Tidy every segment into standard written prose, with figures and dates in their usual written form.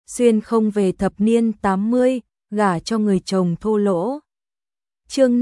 xuyên không về thập niên 80, gả cho người chồng thô lỗ. Chương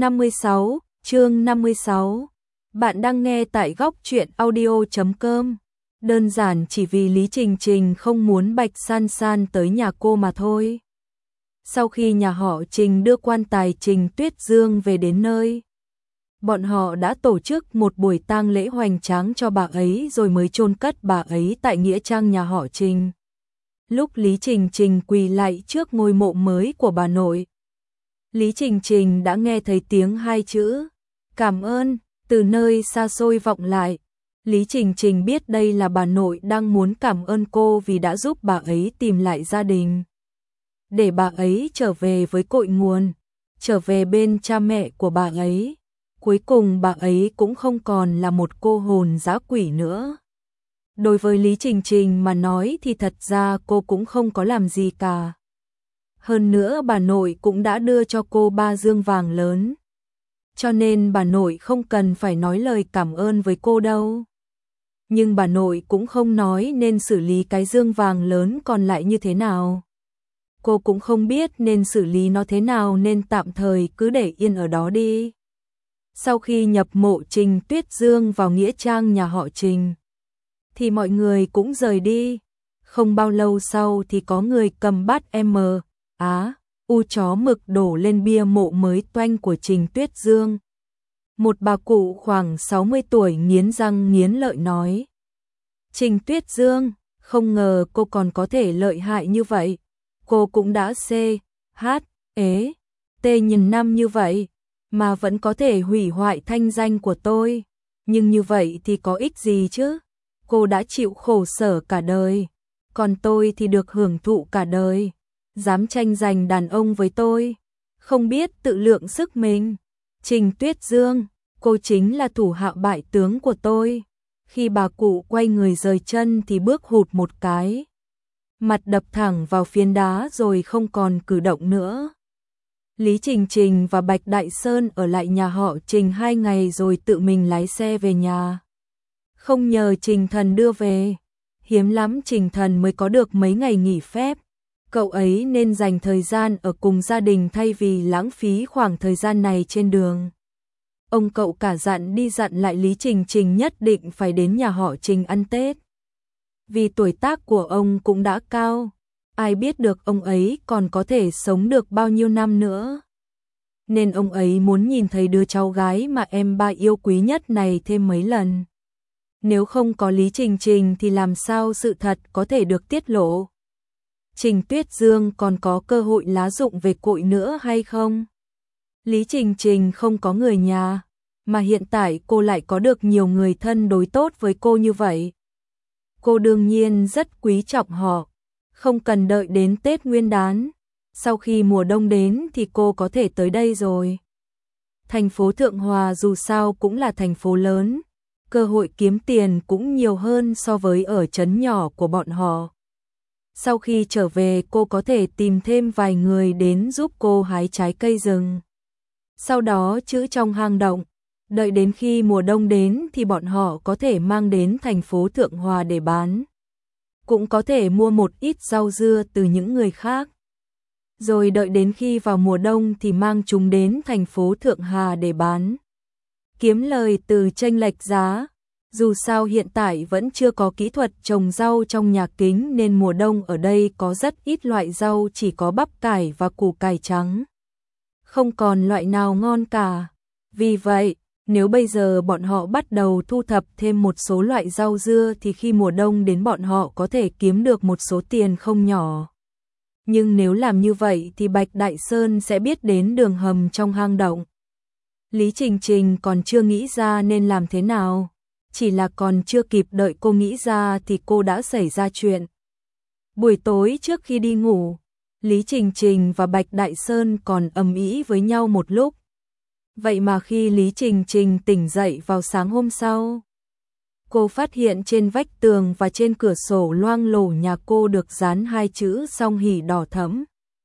56. Bạn đang nghe tại góc truyện audio.com. Đơn giản chỉ vì Lý Trình Trình không muốn Bạch San San tới nhà cô mà thôi. Sau khi nhà họ Trình đưa quan tài Trình Tuyết Dương về đến nơi, bọn họ đã tổ chức một buổi tang lễ hoành tráng cho bà ấy rồi mới chôn cất bà ấy tại nghĩa trang nhà họ Trình. Lúc Lý Trình Trình quỳ lạy trước ngôi mộ mới của bà nội, Lý Trình Trình đã nghe thấy tiếng hai chữ cảm ơn từ nơi xa xôi vọng lại. Lý Trình Trình biết đây là bà nội đang muốn cảm ơn cô vì đã giúp bà ấy tìm lại gia đình, để bà ấy trở về với cội nguồn, trở về bên cha mẹ của bà ấy. Cuối cùng bà ấy cũng không còn là một cô hồn dã quỷ nữa. Đối với Lý Trình Trình mà nói thì thật ra cô cũng không có làm gì cả. Hơn nữa bà nội cũng đã đưa cho cô 3 dương vàng lớn, cho nên bà nội không cần phải nói lời cảm ơn với cô đâu. Nhưng bà nội cũng không nói nên xử lý cái dương vàng lớn còn lại như thế nào. Cô cũng không biết nên xử lý nó thế nào nên tạm thời cứ để yên ở đó đi. Sau khi nhập mộ Trình Tuyết Dương vào nghĩa trang nhà họ Trình, thì mọi người cũng rời đi. Không bao lâu sau thì có người cầm bát u chó mực đổ lên bia mộ mới toanh của Trình Tuyết Dương. Một bà cụ khoảng 60 tuổi nghiến răng nghiến lợi nói: Trình Tuyết Dương, không ngờ cô còn có thể lợi hại như vậy. Cô cũng đã nhiều năm như vậy mà vẫn có thể hủy hoại thanh danh của tôi. Nhưng như vậy thì có ích gì chứ? Cô đã chịu khổ sở cả đời, còn tôi thì được hưởng thụ cả đời. Dám tranh giành đàn ông với tôi, không biết tự lượng sức mình. Trình Tuyết Dương, cô chính là thủ hạ bại tướng của tôi. Khi bà cụ quay người rời chân thì bước hụt một cái, mặt đập thẳng vào phiến đá rồi không còn cử động nữa. Lý Trình Trình và Bạch Đại Sơn ở lại nhà họ Trình 2 ngày rồi tự mình lái xe về nhà. Không nhờ Trình Thần đưa về, hiếm lắm Trình Thần mới có được mấy ngày nghỉ phép. Cậu ấy nên dành thời gian ở cùng gia đình thay vì lãng phí khoảng thời gian này trên đường. Ông cậu cả dặn đi dặn lại Lý Trình Trình nhất định phải đến nhà họ Trình ăn Tết. Vì tuổi tác của ông cũng đã cao, ai biết được ông ấy còn có thể sống được bao nhiêu năm nữa. Nên ông ấy muốn nhìn thấy đứa cháu gái mà em ba yêu quý nhất này thêm mấy lần. Nếu không có Lý Trình Trình thì làm sao sự thật có thể được tiết lộ? Trình Tuyết Dương còn có cơ hội lá dụng về cội nữa hay không? Lý Trình Trình không có người nhà, mà hiện tại cô lại có được nhiều người thân đối tốt với cô như vậy. Cô đương nhiên rất quý trọng họ, không cần đợi đến Tết Nguyên đán. Sau khi mùa đông đến thì cô có thể tới đây rồi. Thành phố Thượng Hòa dù sao cũng là thành phố lớn, cơ hội kiếm tiền cũng nhiều hơn so với ở trấn nhỏ của bọn họ. Sau khi trở về cô có thể tìm thêm vài người đến giúp cô hái trái cây rừng, sau đó trữ trong hang động. Đợi đến khi mùa đông đến thì bọn họ có thể mang đến thành phố Thượng Hòa để bán. Cũng có thể mua một ít rau dưa từ những người khác. Rồi đợi đến khi vào mùa đông thì mang chúng đến thành phố Thượng Hà để bán. Kiếm lời từ chênh lệch giá. Dù sao hiện tại vẫn chưa có kỹ thuật trồng rau trong nhà kính nên mùa đông ở đây có rất ít loại rau, chỉ có bắp cải và củ cải trắng. Không còn loại nào ngon cả. Vì vậy, nếu bây giờ bọn họ bắt đầu thu thập thêm một số loại rau dưa thì khi mùa đông đến bọn họ có thể kiếm được một số tiền không nhỏ. Nhưng nếu làm như vậy thì Bạch Đại Sơn sẽ biết đến đường hầm trong hang động. Lý Trình Trình còn chưa nghĩ ra nên làm thế nào. Chỉ là còn chưa kịp đợi cô nghĩ ra thì cô đã xảy ra chuyện. Buổi tối trước khi đi ngủ, Lý Trình Trình và Bạch Đại Sơn còn ầm ĩ với nhau một lúc. Vậy mà khi Lý Trình Trình tỉnh dậy vào sáng hôm sau, cô phát hiện trên vách tường và trên cửa sổ loang lổ nhà cô được dán 2 chữ Song Hỷ đỏ thẫm.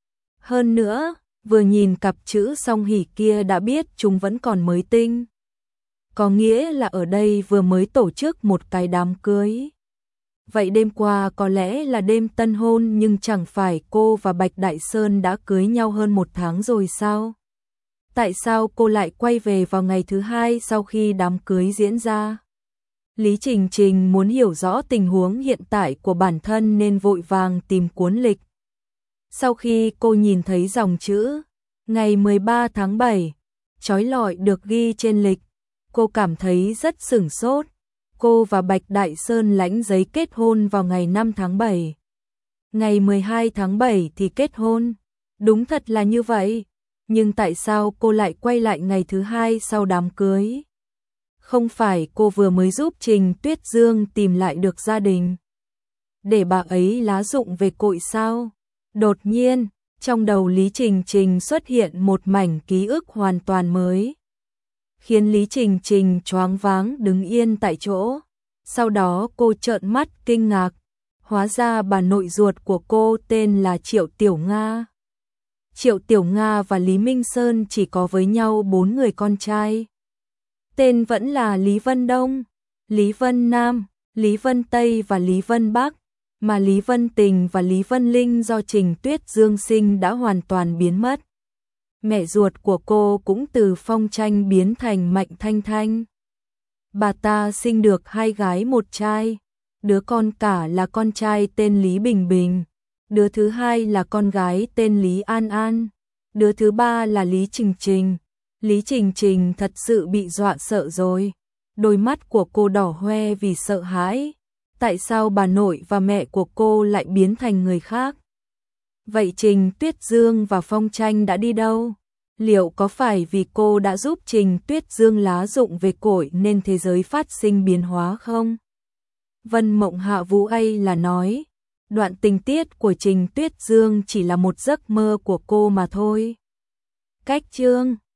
Hơn nữa, vừa nhìn cặp chữ Song Hỷ kia đã biết chúng vẫn còn mới tinh. Có nghĩa là ở đây vừa mới tổ chức một cái đám cưới. Vậy đêm qua có lẽ là đêm tân hôn, nhưng chẳng phải cô và Bạch Đại Sơn đã cưới nhau hơn 1 tháng rồi sao? Tại sao cô lại quay về vào ngày thứ 2 sau khi đám cưới diễn ra? Lý Trình Trình muốn hiểu rõ tình huống hiện tại của bản thân nên vội vàng tìm cuốn lịch. Sau khi cô nhìn thấy dòng chữ ngày 13 tháng 7 chói lọi được ghi trên lịch, cô cảm thấy rất sửng sốt. Cô và Bạch Đại Sơn lãnh giấy kết hôn vào ngày 5 tháng 7. Ngày 12 tháng 7 thì kết hôn. Đúng thật là như vậy. Nhưng tại sao cô lại quay lại ngày thứ 2 sau đám cưới? Không phải cô vừa mới giúp Trình Tuyết Dương tìm lại được gia đình, để bà ấy lá dụng về cội sao? Đột nhiên, trong đầu Lý Trình Trình xuất hiện một mảnh ký ức hoàn toàn mới, khiến Lý Trình Trình choáng váng đứng yên tại chỗ. Sau đó cô trợn mắt kinh ngạc, hóa ra bà nội ruột của cô tên là Triệu Tiểu Nga. Triệu Tiểu Nga và Lý Minh Sơn chỉ có với nhau 4 người con trai. Tên vẫn là Lý Vân Đông, Lý Vân Nam, Lý Vân Tây và Lý Vân Bắc, mà Lý Vân Tình và Lý Vân Linh do Trình Tuyết Dương sinh đã hoàn toàn biến mất. Mẹ ruột của cô cũng từ Phong Tranh biến thành Mạnh Thanh Thanh. Bà ta sinh được 2 gái 1 trai, đứa con cả là con trai tên Lý Bình Bình, đứa thứ 2 là con gái tên Lý An An, đứa thứ 3 là Lý Trình Trình. Lý Trình Trình thật sự bị dọa sợ rồi, đôi mắt của cô đỏ hoe vì sợ hãi. Tại sao bà nội và mẹ của cô lại biến thành người khác? Vậy Trình Tuyết Dương và Phong Tranh đã đi đâu? Liệu có phải vì cô đã giúp Trình Tuyết Dương lá dụng về cội nên thế giới phát sinh biến hóa không? Vân Mộng Hạ Vũ ấy là nói, đoạn tình tiết của Trình Tuyết Dương chỉ là một giấc mơ của cô mà thôi. Cách chương